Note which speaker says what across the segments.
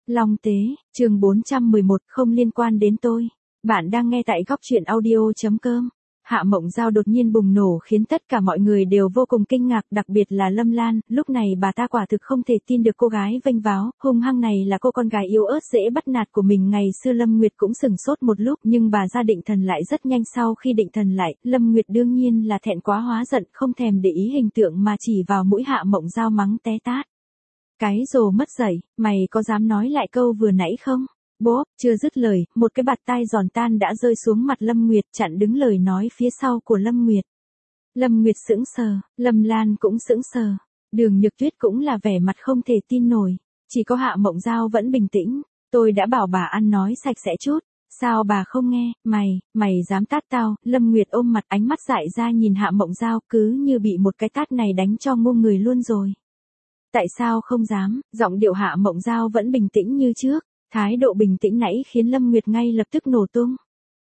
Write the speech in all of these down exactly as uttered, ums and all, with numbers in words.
Speaker 1: Long Tế, chương bốn trăm mười một, không liên quan đến tôi. Bạn đang nghe tại góc truyện audio.com. Hạ Mộng Giao đột nhiên bùng nổ khiến tất cả mọi người đều vô cùng kinh ngạc, đặc biệt là Lâm Lan. Lúc này bà ta quả thực không thể tin được cô gái vênh váo, hung hăng này là cô con gái yếu ớt dễ bắt nạt của mình. Ngày xưa Lâm Nguyệt cũng sửng sốt một lúc, nhưng bà ra định thần lại rất nhanh. Sau khi định thần lại, Lâm Nguyệt đương nhiên là thẹn quá hóa giận, không thèm để ý hình tượng mà chỉ vào mũi Hạ Mộng Giao mắng té tát. Cái rồ mất dạy, mày có dám nói lại câu vừa nãy không? Bố, chưa dứt lời, một cái bạt tai giòn tan đã rơi xuống mặt Lâm Nguyệt, chặn đứng lời nói phía sau của Lâm Nguyệt. Lâm Nguyệt sững sờ, Lâm Lan cũng sững sờ, Đường Nhược Tuyết cũng là vẻ mặt không thể tin nổi, chỉ có Hạ Mộng Giao vẫn bình tĩnh. Tôi đã bảo bà ăn nói sạch sẽ chút, sao bà không nghe? Mày, mày dám tát tao? Lâm Nguyệt ôm mặt, ánh mắt dại ra nhìn Hạ Mộng Giao, cứ như bị một cái tát này đánh cho ngu người luôn rồi. Tại sao không dám? Giọng điệu Hạ Mộng Giao vẫn bình tĩnh như trước. Thái độ bình tĩnh nãy khiến Lâm Nguyệt ngay lập tức nổ tung.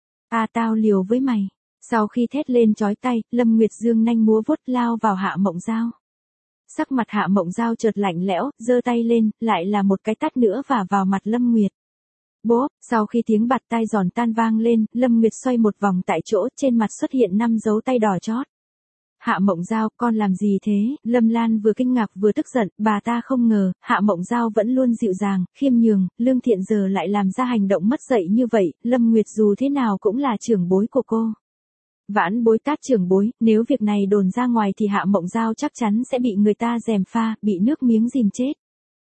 Speaker 1: À tao liều với mày. Sau khi thét lên chói tai, Lâm Nguyệt dương nanh múa vuốt lao vào Hạ Mộng Giao. Sắc mặt Hạ Mộng Giao chợt lạnh lẽo, giơ tay lên, lại là một cái tát nữa vả vào mặt Lâm Nguyệt. Bố, sau khi tiếng bạt tai giòn tan vang lên, Lâm Nguyệt xoay một vòng tại chỗ, trên mặt xuất hiện năm dấu tay đỏ chót. Hạ Mộng Giao, con làm gì thế? Lâm Lan vừa kinh ngạc vừa tức giận, bà ta không ngờ, Hạ Mộng Giao vẫn luôn dịu dàng, khiêm nhường, lương thiện giờ lại làm ra hành động mất dạy như vậy. Lâm Nguyệt dù thế nào cũng là trưởng bối của cô. Vãn bối tát trưởng bối, nếu việc này đồn ra ngoài thì Hạ Mộng Giao chắc chắn sẽ bị người ta gièm pha, bị nước miếng dìm chết.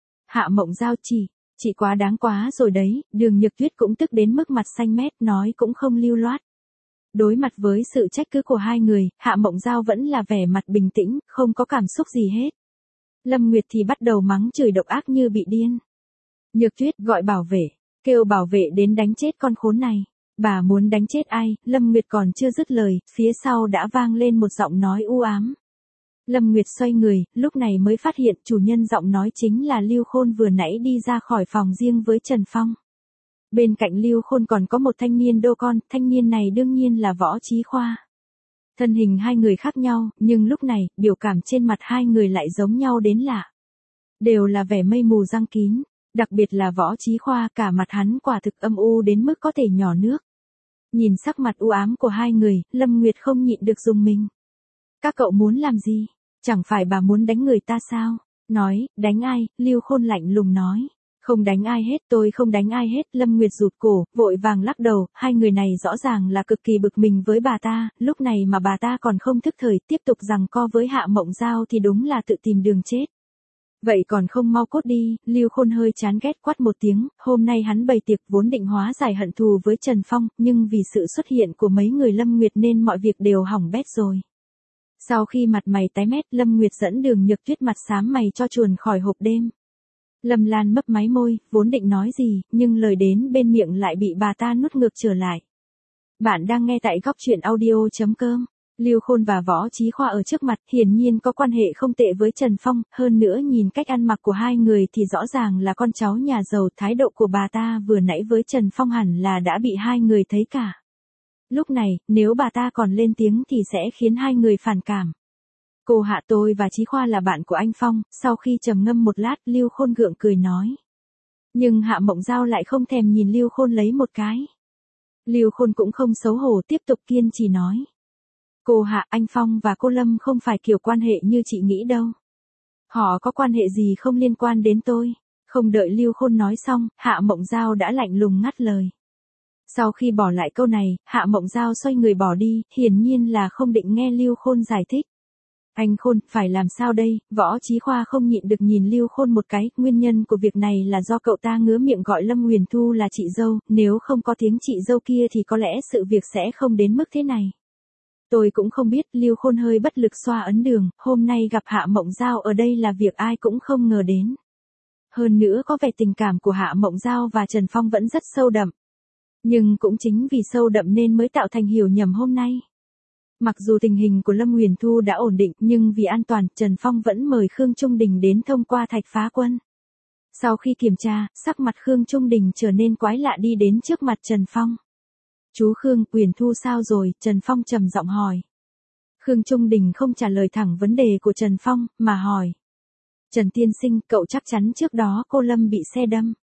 Speaker 1: Hạ Mộng Giao chỉ, chỉ quá đáng quá rồi đấy. Đường Nhược Tuyết cũng tức đến mức mặt xanh mét, nói cũng không lưu loát. Đối mặt với sự trách cứ của hai người, Hạ Mộng Giao vẫn là vẻ mặt bình tĩnh, không có cảm xúc gì hết. Lâm Nguyệt thì bắt đầu mắng chửi độc ác như bị điên. Nhược Tuyết gọi bảo vệ, kêu bảo vệ đến đánh chết con khốn này. Bà muốn đánh chết ai? Lâm Nguyệt còn chưa dứt lời, phía sau đã vang lên một giọng nói u ám. Lâm Nguyệt xoay người, lúc này mới phát hiện chủ nhân giọng nói chính là Lưu Khôn vừa nãy đi ra khỏi phòng riêng với Trần Phong. Bên cạnh Lưu Khôn còn có một thanh niên đô con, thanh niên này đương nhiên là Võ Chí Khoa. Thân hình hai người khác nhau, nhưng lúc này, biểu cảm trên mặt hai người lại giống nhau đến lạ. Đều là vẻ mây mù răng kín, đặc biệt là Võ Chí Khoa, cả mặt hắn quả thực âm u đến mức có thể nhỏ nước. Nhìn sắc mặt u ám của hai người, Lâm Nguyệt không nhịn được rùng mình. Các cậu muốn làm gì? Chẳng phải bà muốn đánh người ta sao? Nói, đánh ai? Lưu Khôn lạnh lùng nói. Không đánh ai hết, tôi không đánh ai hết. Lâm Nguyệt rụt cổ, vội vàng lắc đầu, hai người này rõ ràng là cực kỳ bực mình với bà ta, lúc này mà bà ta còn không thức thời, tiếp tục giằng co với Hạ Mộng Giao thì đúng là tự tìm đường chết. Vậy còn không mau cốt đi. Lưu Khôn hơi chán ghét quát một tiếng, hôm nay hắn bày tiệc vốn định hóa giải hận thù với Trần Phong, nhưng vì sự xuất hiện của mấy người Lâm Nguyệt nên mọi việc đều hỏng bét rồi. Sau khi mặt mày tái mét, Lâm Nguyệt dẫn Đường Nhược Tuyết mặt xám mày cho chuồn khỏi hộp đêm. Lâm Lan mấp máy môi, vốn định nói gì, nhưng lời đến bên miệng lại bị bà ta nuốt ngược trở lại. Bạn đang nghe tại góc truyện audio.com. Lưu Khôn và Võ Chí Khoa ở trước mặt, hiển nhiên có quan hệ không tệ với Trần Phong, hơn nữa nhìn cách ăn mặc của hai người thì rõ ràng là con cháu nhà giàu. Thái độ của bà ta vừa nãy với Trần Phong hẳn là đã bị hai người thấy cả. Lúc này, nếu bà ta còn lên tiếng thì sẽ khiến hai người phản cảm. Cô Hạ, tôi và Chí Khoa là bạn của anh Phong. Sau khi trầm ngâm một lát, Lưu Khôn gượng cười nói. Nhưng Hạ Mộng Giao lại không thèm nhìn Lưu Khôn lấy một cái. Lưu Khôn cũng không xấu hổ, tiếp tục kiên trì nói. Cô Hạ, anh Phong và cô Lâm không phải kiểu quan hệ như chị nghĩ đâu. Họ có quan hệ gì không liên quan đến tôi. Không đợi Lưu Khôn nói xong, Hạ Mộng Giao đã lạnh lùng ngắt lời. Sau khi bỏ lại câu này, Hạ Mộng Giao xoay người bỏ đi, hiển nhiên là không định nghe Lưu Khôn giải thích. Anh Khôn, phải làm sao đây? Võ Chí Khoa không nhịn được nhìn Lưu Khôn một cái, nguyên nhân của việc này là do cậu ta ngứa miệng gọi Lâm Huyền Thu là chị dâu, nếu không có tiếng chị dâu kia thì có lẽ sự việc sẽ không đến mức thế này. Tôi cũng không biết. Lưu Khôn hơi bất lực xoa ấn đường, hôm nay gặp Hạ Mộng Giao ở đây là việc ai cũng không ngờ đến. Hơn nữa có vẻ tình cảm của Hạ Mộng Giao và Trần Phong vẫn rất sâu đậm. Nhưng cũng chính vì sâu đậm nên mới tạo thành hiểu nhầm hôm nay. Mặc dù tình hình của Lâm Huyền Thu đã ổn định, nhưng vì an toàn, Trần Phong vẫn mời Khương Trung Đình đến thông qua Thạch Phá Quân. Sau khi kiểm tra, sắc mặt Khương Trung Đình trở nên quái lạ, đi đến trước mặt Trần Phong. Chú Khương, Huyền Thu sao rồi? Trần Phong trầm giọng hỏi. Khương Trung Đình không trả lời thẳng vấn đề của Trần Phong, mà hỏi. Trần tiên sinh, cậu chắc chắn trước đó cô Lâm bị xe đâm.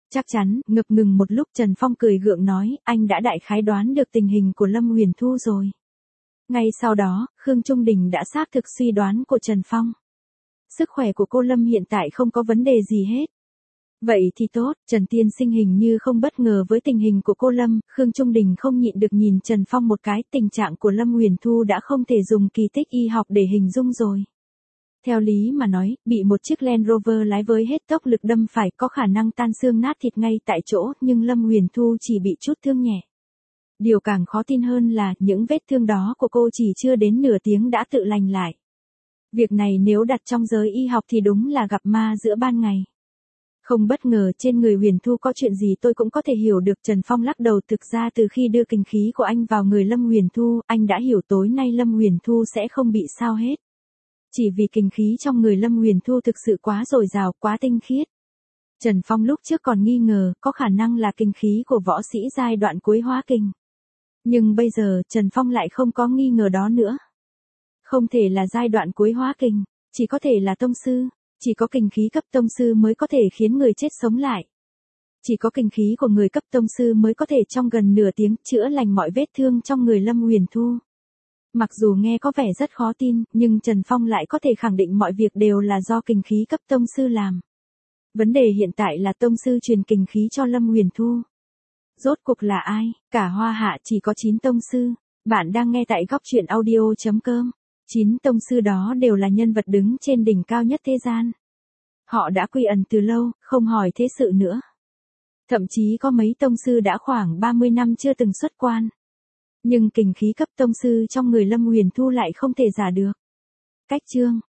Speaker 1: Chắc chắn, ngập ngừng một lúc Trần Phong cười gượng nói, anh đã đại khái đoán được tình hình của Lâm Huyền Thu rồi. Ngay sau đó, Khương Trung Đình đã xác thực suy đoán của Trần Phong. Sức khỏe của cô Lâm hiện tại không có vấn đề gì hết. Vậy thì tốt, Trần Tiên Sinh hình như không bất ngờ với tình hình của cô Lâm, Khương Trung Đình không nhịn được nhìn Trần Phong một cái, tình trạng của Lâm Huyền Thu đã không thể dùng kỳ tích y học để hình dung rồi. Theo lý mà nói, bị một chiếc Land Rover lái với hết tốc lực đâm phải có khả năng tan xương nát thịt ngay tại chỗ, nhưng Lâm Huyền Thu chỉ bị chút thương nhẹ. Điều càng khó tin hơn là những vết thương đó của cô chỉ chưa đến nửa tiếng đã tự lành lại. Việc này nếu đặt trong giới y học thì đúng là gặp ma giữa ban ngày. Không bất ngờ trên người Huyền Thu có chuyện gì tôi cũng có thể hiểu được. Trần Phong lắc đầu, thực ra từ khi đưa kinh khí của anh vào người Lâm Huyền Thu, anh đã hiểu tối nay Lâm Huyền Thu sẽ không bị sao hết. Chỉ vì kinh khí trong người Lâm Huyền Thu thực sự quá dồi dào, quá tinh khiết. Trần Phong lúc trước còn nghi ngờ có khả năng là kinh khí của võ sĩ giai đoạn cuối hóa kình. Nhưng bây giờ Trần Phong lại không có nghi ngờ đó nữa. Không thể là giai đoạn cuối hóa kình, chỉ có thể là tông sư. Chỉ có kinh khí cấp tông sư mới có thể khiến người chết sống lại. Chỉ có kinh khí của người cấp tông sư mới có thể trong gần nửa tiếng chữa lành mọi vết thương trong người Lâm Huyền Thu. Mặc dù nghe có vẻ rất khó tin, nhưng Trần Phong lại có thể khẳng định mọi việc đều là do kinh khí cấp tông sư làm. Vấn đề hiện tại là tông sư truyền kinh khí cho Lâm Huyền Thu. Rốt cuộc là ai? Cả Hoa Hạ chỉ có chín tông sư. Bạn đang nghe tại góc truyện audio chấm com. Chín tông sư đó đều là nhân vật đứng trên đỉnh cao nhất thế gian. Họ đã quy ẩn từ lâu, không hỏi thế sự nữa. Thậm chí có mấy tông sư đã khoảng ba mươi năm chưa từng xuất quan. Nhưng kình khí cấp tông sư trong người Lâm Huyền Thu lại không thể giả được. Cách chương